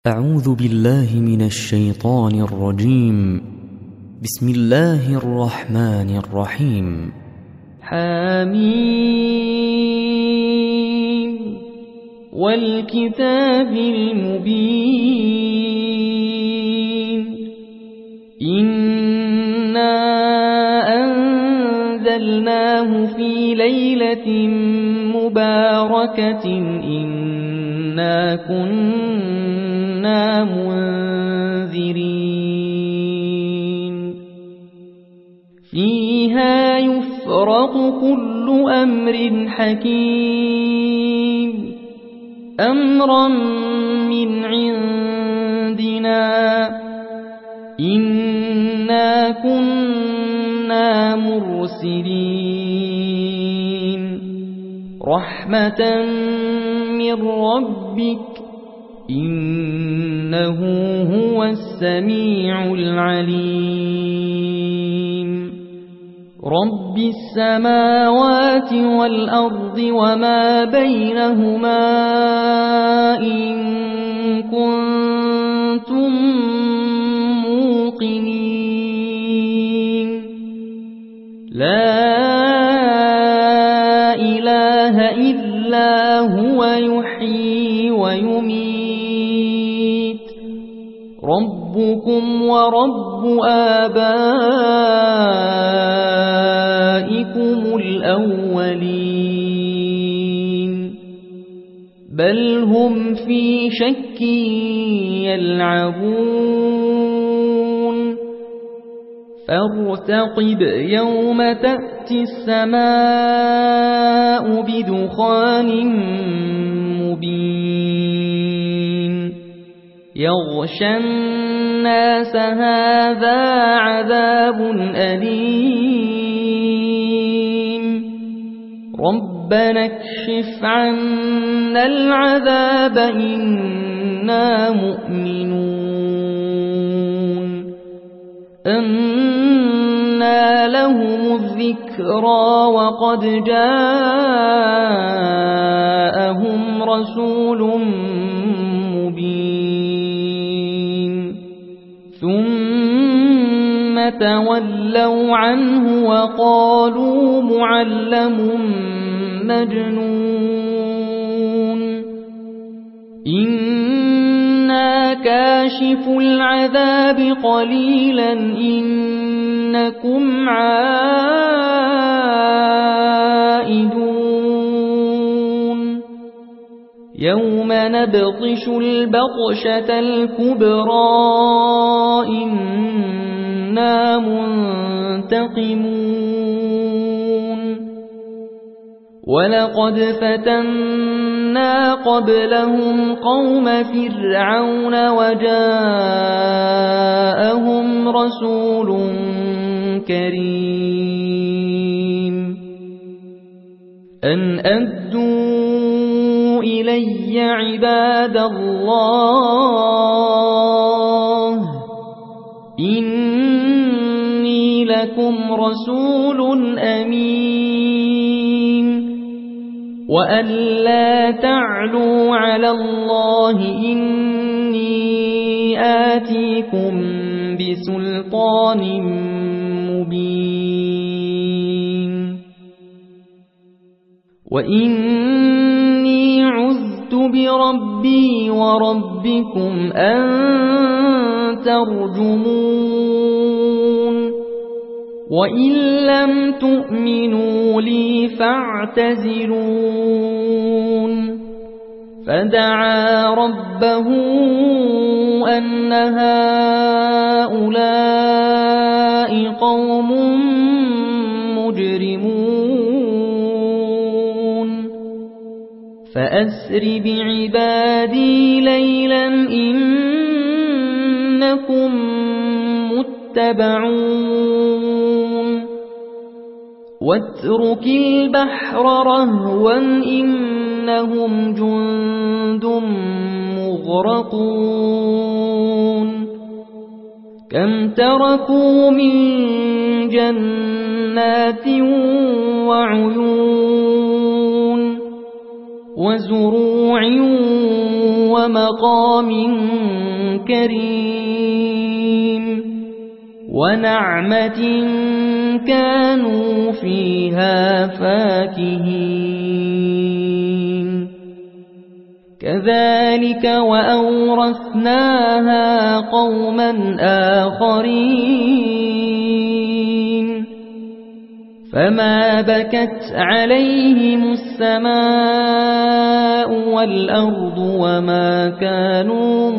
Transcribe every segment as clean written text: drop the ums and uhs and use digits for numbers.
أعوذ بالله من الشيطان الرجيم. بسم الله الرحمن الرحيم. حميم والكتاب المبين إنا أنزلناه في ليلة مباركة إنا كنا منذرين فيها يفرق كل أمر حكيم أمرا من عندنا إنا كنا مرسلين رحمة من ربك إنه هو السميع العليم رب السماوات والأرض وما بينهما إن كنتم موقنين لا إله إلا هو يحيي ويميت ربكم ورب آبائكم الأولين بل هم في شك يلعبون فارتقب يوم تأتي السماء بدخان مبين يغشى الناس هذا عذاب أليم ربنا اكشف عنا العذاب إنا مؤمنون أنى لهم الذكرى وقد جاءهم رسول مبين ثم تولوا عنه وقالوا معلم مجنون إنا كاشف العذاب قليلا إنكم عائدون يوم نبطش البطشة الكبرى إنا منتقمون ولقد فتنا قبلهم قوم فرعون وجاءهم رسول كريم أن أدوا إلي عباد الله إني لكم رسول أمين وأن لا تعلوا على الله إني آتيكم بسلطان مبين وإني عذت بربي وربكم أن ترجمون وإن لم تؤمنوا لي فاعتزلون فدعا ربه أن هؤلاء قوم مجرمون فأسر بعبادي ليلا إنكم متبعون واترك البحر رهوا إنهم جند مغرقون كم تركوا من جنات وعيون وزروع ومقام كريم ونعمة كانوا فيها فاكهين كذلك وأورثناها قوما آخرين فما بكت عليهم السماء والأرض وما كانوا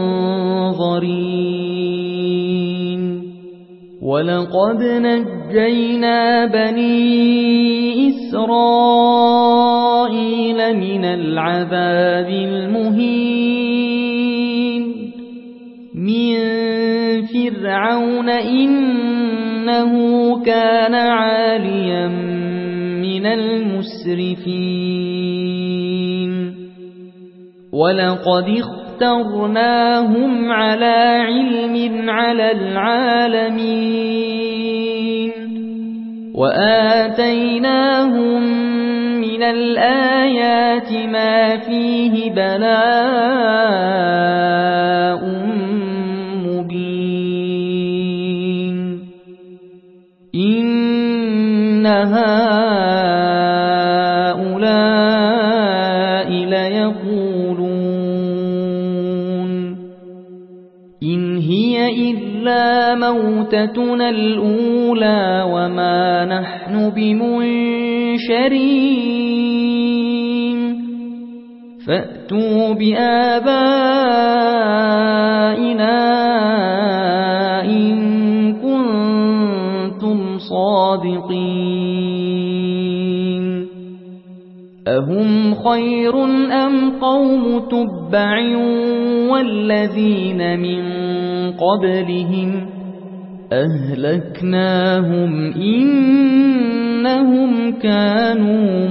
منظرين ولقد نجينا بني إسرائيل من العذاب المهين من فرعون إنه كان عاليا من المسرفين ولقد اخترناهم على علم على العالمين وآتيناهم من الآيات ما فيه بلاء مبين إن هؤلاء ليقولون إن هي إلا موتتنا الأولى وما نحن بمنشرين فأتوا بآبائنا إن كنتم صادقين أهم خير أم قوم تبع والذين من قبلهم أهلكناهم إنهم كانوا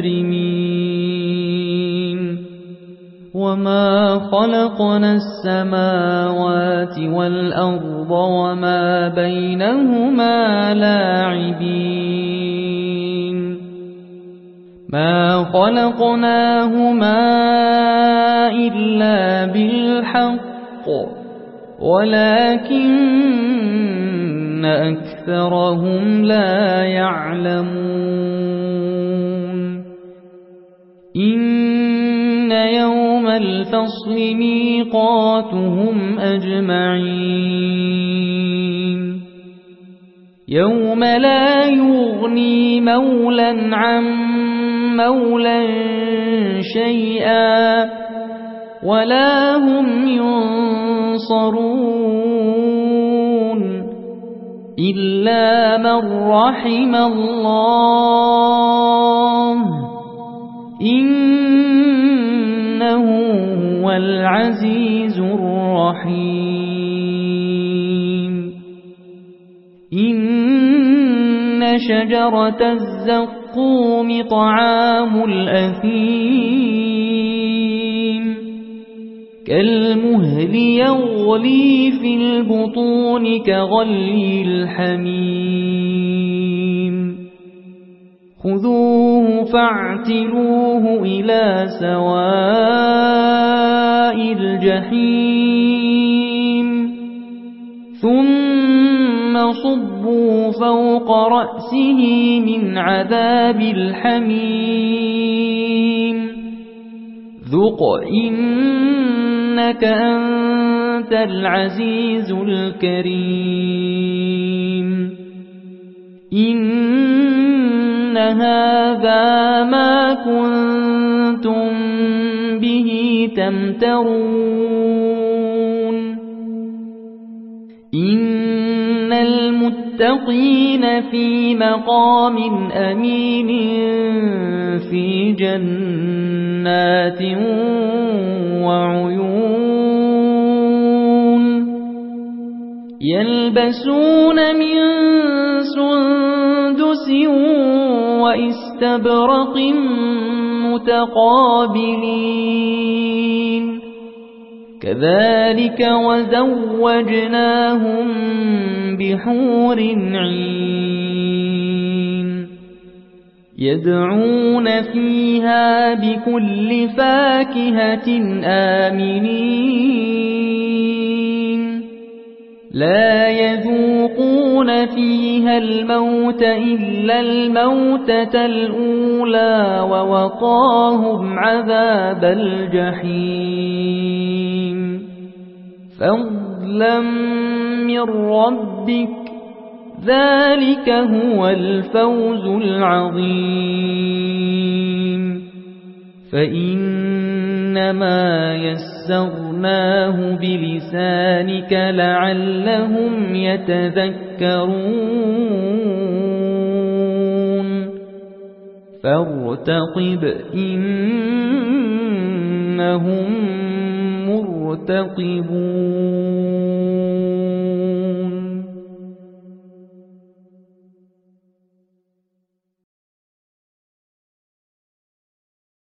مجرمين وما خلقنا السماوات والأرض وما بينهما لاعبين ما خلقناهما إلا بالحق ولكن أكثرهم لا يعلمون إن يوم الفصل ميقاتهم أجمعين يوم لا يغني مولا عن مولا شيئا ولا هم ينصرون إلا من رحم الله إنه هو العزيز الرحيم إن شجرة الزقوم طعام الأثيم كالمهل يغلي في البطون كغلي الحميم خذوه فاعتلوه إلى سواء الجحيم ثم صبوا فوق رأسه من عذاب الحميم ذق إنك أنت العزيز الكريم إن هذا ما كنتم به تمترون إن المتقين في مقام أمين في جنات وعيون يلبسون من سندس وإستبرق متقابلين كذلك وزوجناهم بحور عين يدعون فيها بكل فاكهة آمنين لا يذوقون فيها الموت إلا الموتة الأولى ووقاهم عذاب الجحيم فضلا من ربك ذلك هو الفوز العظيم فإنما يسرناه بلسانك لعلهم يتذكرون فارتقب إنهم مرتقبون